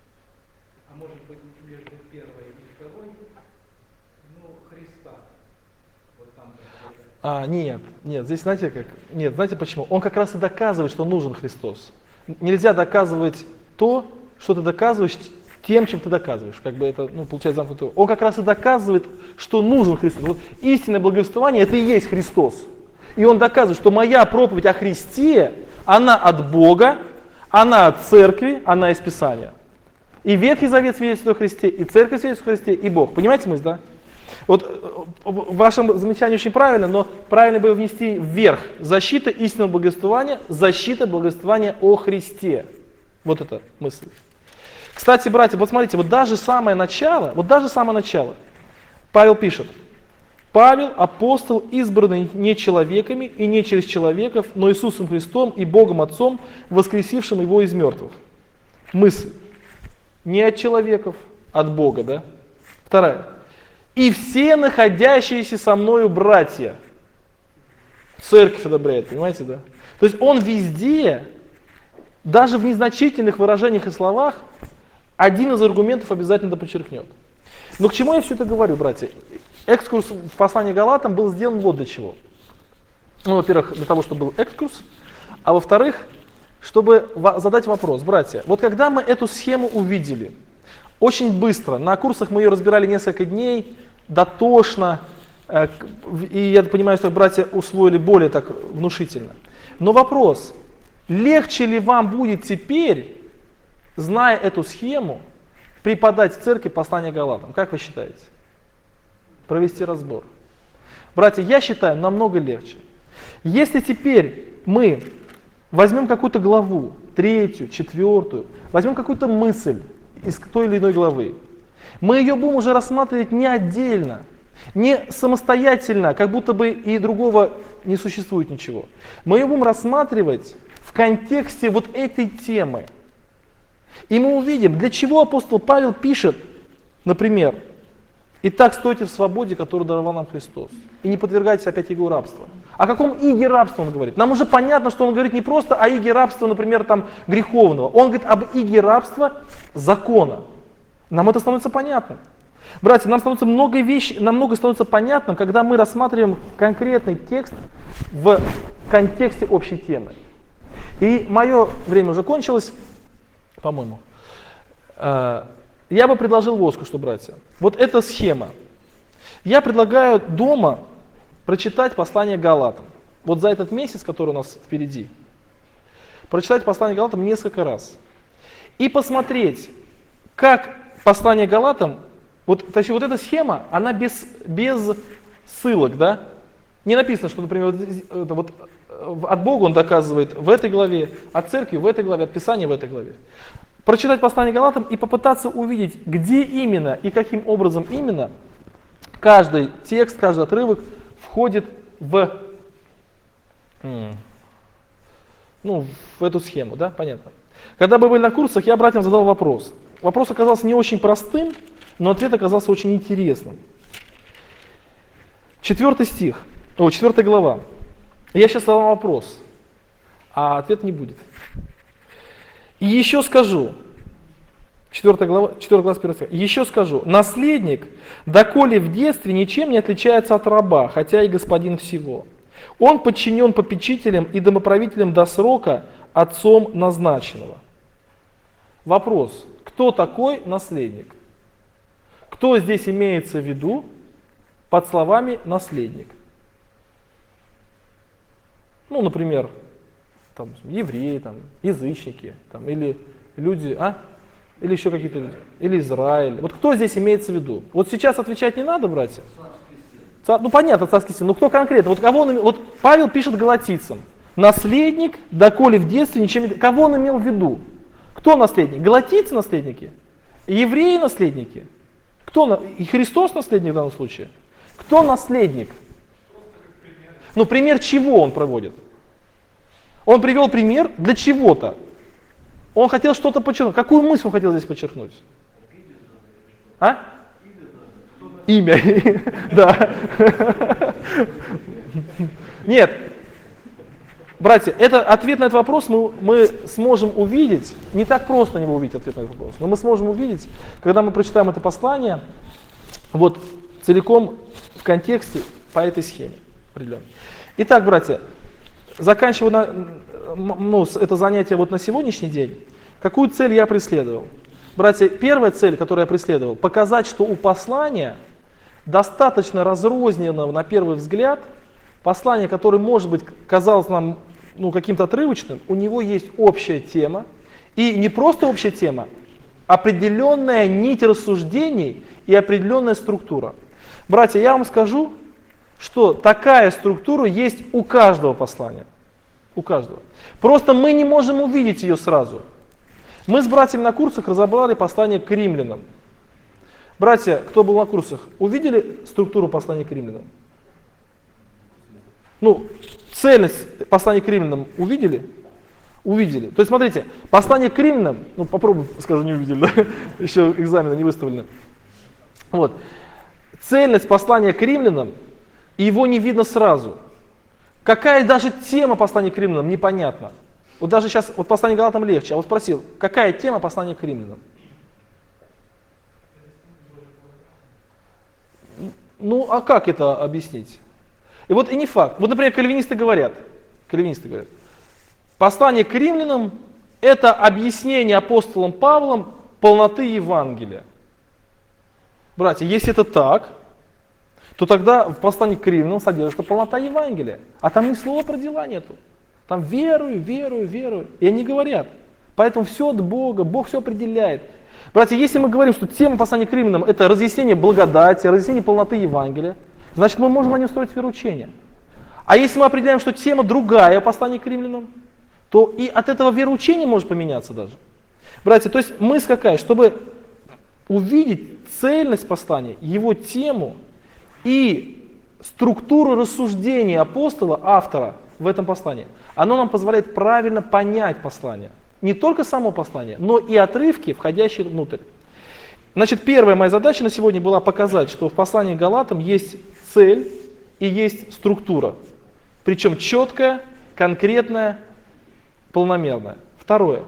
а может быть между первой и второй, ну, Христа. Вот там какой-то. Нет, здесь знаете как? Нет, знаете почему? Он как раз и доказывает, что нужен Христос. Нельзя доказывать то, что ты доказываешь тем, чем ты доказываешь. Как бы это, получается замкнутое. Он как раз и доказывает, что нужен Христос. Вот истинное благовествование — это и есть Христос. И он доказывает, что моя проповедь о Христе, она от Бога, она от церкви, она из Писания. И Ветхий Завет свидетельствует о Христе, и церковь свидетельствует о Христе, и Бог. Понимаете мысль, да? Вот ваше замечание очень правильно, но правильно бы внести вверх. Защита истинного благовествования, защита благовествования о Христе. Вот это мысль. Кстати, братья, вот смотрите, вот даже самое начало, Павел пишет: Павел, апостол, избранный не человеками и не через человеков, но Иисусом Христом и Богом Отцом, воскресившим его из мертвых. Мысль. Не от человеков, от Бога, да? Вторая. И все находящиеся со мною братья. Церковь одобряет, понимаете, да? То есть он везде, даже в незначительных выражениях и словах, один из аргументов обязательно подчеркнет. Но к чему я все это говорю, братья? Экскурс в послании Галатам был сделан вот для чего. Ну, во-первых, для того, чтобы был экскурс, а во-вторых, чтобы задать вопрос. Братья, вот когда мы эту схему увидели, очень быстро, на курсах мы ее разбирали несколько дней, дотошно, и я понимаю, что братья усвоили более так внушительно. Но вопрос, легче ли вам будет теперь, зная эту схему, преподать в церкви послание Галатам? Как вы считаете? Провести разбор. Братья, я считаю, намного легче. Если теперь мы возьмем какую-то главу, 3, 4, возьмем какую-то мысль из той или иной главы, мы ее будем уже рассматривать не отдельно, не самостоятельно, как будто бы и другого не существует ничего. Мы ее будем рассматривать в контексте вот этой темы. И мы увидим, для чего апостол Павел пишет, например: «Итак, стойте в свободе, которую даровал нам Христос, и не подвергайтесь опять игу рабства». О каком иге рабства он говорит? Нам уже понятно, что он говорит не просто о иге рабства, например, там, греховного. Он говорит об иге рабства закона. Нам это становится понятным. Братья, нам становится намного становится понятным, когда мы рассматриваем конкретный текст в контексте общей темы. И мое время уже кончилось, по-моему. Я бы предложил вот что, братья. Вот эта схема. Я предлагаю дома прочитать послание Галатам. Вот за этот месяц, который у нас впереди. Прочитать послание Галатам несколько раз. И посмотреть, как послание Галатам, вот эта схема, она без ссылок, да? Не написано, что, например, от Бога он доказывает в этой главе, от церкви в этой главе, от Писания в этой главе. Прочитать послание Галатам и попытаться увидеть, где именно и каким образом именно каждый текст, каждый отрывок входит в эту схему, да, понятно. Когда мы были на курсах, я братьям задал вопрос. Вопрос оказался не очень простым, но ответ оказался очень интересным. 4 глава. Я сейчас задам вопрос, а ответа не будет. И еще скажу, 4 глава, 1 стих, еще скажу: наследник, доколе в детстве, ничем не отличается от раба, хотя и господин всего. Он подчинен попечителям и домоправителям до срока, отцом назначенного. Вопрос: кто такой наследник? Кто здесь имеется в виду, под словами «наследник». Ну, например, там, евреи, там, язычники, там, или люди, или еще какие-то люди, или Израиль. Вот кто здесь имеется в виду? Вот сейчас отвечать не надо, братья? Ну, понятно, царский сын. Но кто конкретно? Вот кого вот Павел пишет галатийцам. Наследник, доколе в детстве ничем не... Кого он имел в виду? Кто наследник? Галатийцы наследники? Евреи наследники? И Христос наследник в данном случае? Кто наследник? Ну, пример чего он проводит? Он привел пример для чего-то. Он хотел что-то подчеркнуть. Какую мысль он хотел здесь подчеркнуть? Имя. Да. Нет. Братья, это ответ на этот вопрос мы сможем увидеть, не так просто него увидеть ответ на этот вопрос, но мы сможем увидеть, когда мы прочитаем это послание, вот целиком в контексте по этой схеме определенной. Итак, братья, заканчивая это занятие вот на сегодняшний день, какую цель я преследовал? Братья, первая цель, которую я преследовал, показать, что у послания достаточно разрозненного на первый взгляд, послание, которое, может быть, казалось нам каким-то отрывочным, у него есть общая тема, и не просто общая тема, определенная нить рассуждений и определенная структура. Братья, я вам скажу, что такая структура есть у каждого послания. У каждого. Просто мы не можем увидеть ее сразу. Мы с братьями на курсах разобрали послание к римлянам. Братья, кто был на курсах, увидели структуру послания к римлянам? Цельность послания к римлянам увидели? Увидели. То есть, смотрите, послание к римлянам, попробуй, скажу, не увидели, да? Еще экзамены не выставлены. Вот. Цельность послания к римлянам, его не видно сразу. Какая даже тема послания к римлянам, непонятно. Вот даже сейчас, вот послание к Галатам легче, а вот спросил, какая тема послания к римлянам? А как это объяснить? И вот и не факт. Вот, например, кальвинисты говорят, послание к римлянам – это объяснение апостолом Павлом полноты Евангелия. Братья, если это так, то тогда в послании к римлянам содержится полнота Евангелия. А там ни слова про дела нету. Там верую. И они говорят. Поэтому все от Бога, Бог все определяет. Братья, если мы говорим, что тема послания к римлянам – это разъяснение благодати, разъяснение полноты Евангелия, значит, мы можем на нем строить вероучение. А если мы определяем, что тема другая, послание к римлянам, то и от этого вероучение может поменяться даже. Братья, то есть мысль какая? Чтобы увидеть цельность послания, его тему и структуру рассуждений апостола, автора в этом послании, оно нам позволяет правильно понять послание. Не только само послание, но и отрывки, входящие внутрь. Значит, первая моя задача на сегодня была показать, что в послании к Галатам есть цель и есть структура. Причем четкая, конкретная, полномерная. Второе.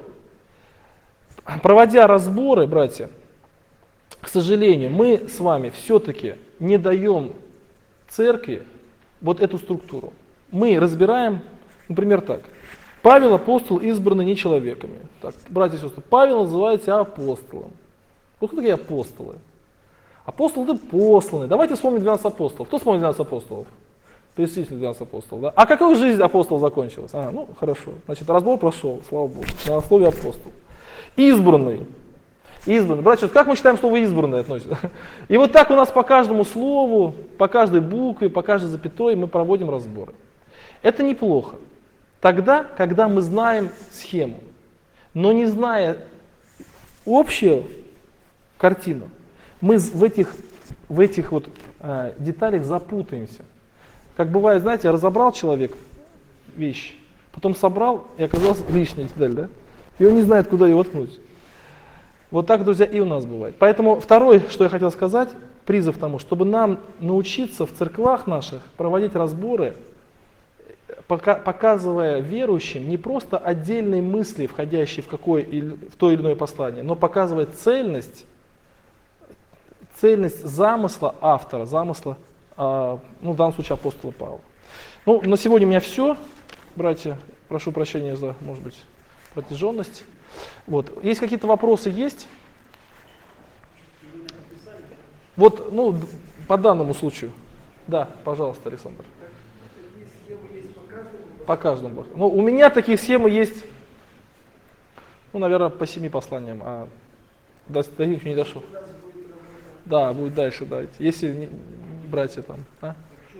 Проводя разборы, братья, к сожалению, мы с вами все-таки не даем церкви вот эту структуру. Мы разбираем, например, так. Павел апостол избранный не человеками. Так, братья и сестры, Павел называет себя апостолом. Вот кто такие апостолы? Апостол это посланный. Давайте вспомним 12 апостолов. Кто вспомнил 12 апостолов? Перечислили 12 апостолов. Да? А какой жизнь апостол закончилась? Хорошо. Значит, разбор прошел, слава Богу. На слове апостол. Избранный. Братья, как мы считаем слово избранный относится? И вот так у нас по каждому слову, по каждой букве, по каждой запятой мы проводим разборы. Это неплохо. Тогда, когда мы знаем схему, но не зная общую картину, мы в этих деталях запутаемся. Как бывает, знаете, разобрал человек вещь, потом собрал, и оказалась лишняя деталь, да? И он не знает, куда ее воткнуть. Вот так, друзья, и у нас бывает. Поэтому второе, что я хотел сказать, призыв тому, чтобы нам научиться в церквах наших проводить разборы, показывая верующим не просто отдельные мысли, входящие в то или иное послание, но показывая цельность замысла автора, замысла, в данном случае апостола Павла. На сегодня у меня все, братья. Прошу прощения за, может быть, протяженность. Вот. Есть какие-то вопросы? Есть? Вот, по данному случаю. Да, пожалуйста, Александр. Такие схемы есть по каждому. По каждому. Ну, у меня такие схемы есть, ну, наверное, по 7 посланиям, а до таких не дошел. Да, будет дальше, да. Если не, братья там. А?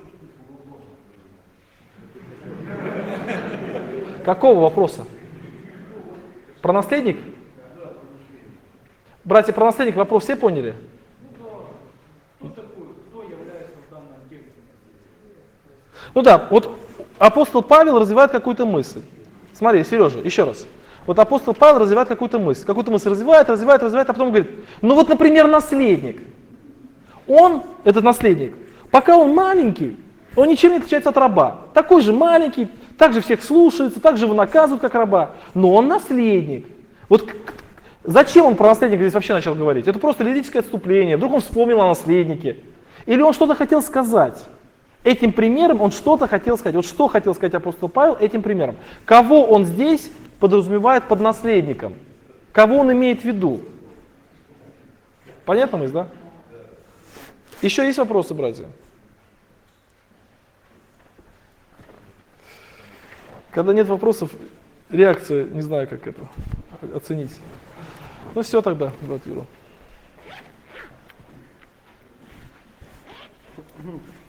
Какого вопроса? Про наследник? Братья, про наследник вопрос все поняли? Ну, такую, кто является в данном тексте? Ну да, вот апостол Павел развивает какую-то мысль. Смотри, Сережа, еще раз. Вот апостол Павел развивает какую-то мысль. Какую-то мысль развивает, а потом говорит, ну вот, например, наследник. Он, этот наследник, пока он маленький, он ничем не отличается от раба. Такой же маленький, так же всех слушается, так же его наказывают, как раба. Но он наследник. Вот зачем он про наследника здесь вообще начал говорить? Это просто лирическое отступление. Вдруг он вспомнил о наследнике. Или он что-то хотел сказать. Этим примером он что-то хотел сказать. Вот что хотел сказать апостол Павел этим примером? Кого он здесь подразумевает под наследником? Кого он имеет в виду? Понятно мысль, да? Еще есть вопросы, братья? Когда нет вопросов, реакция, не знаю, как это оценить. Ну все тогда, брат Юра.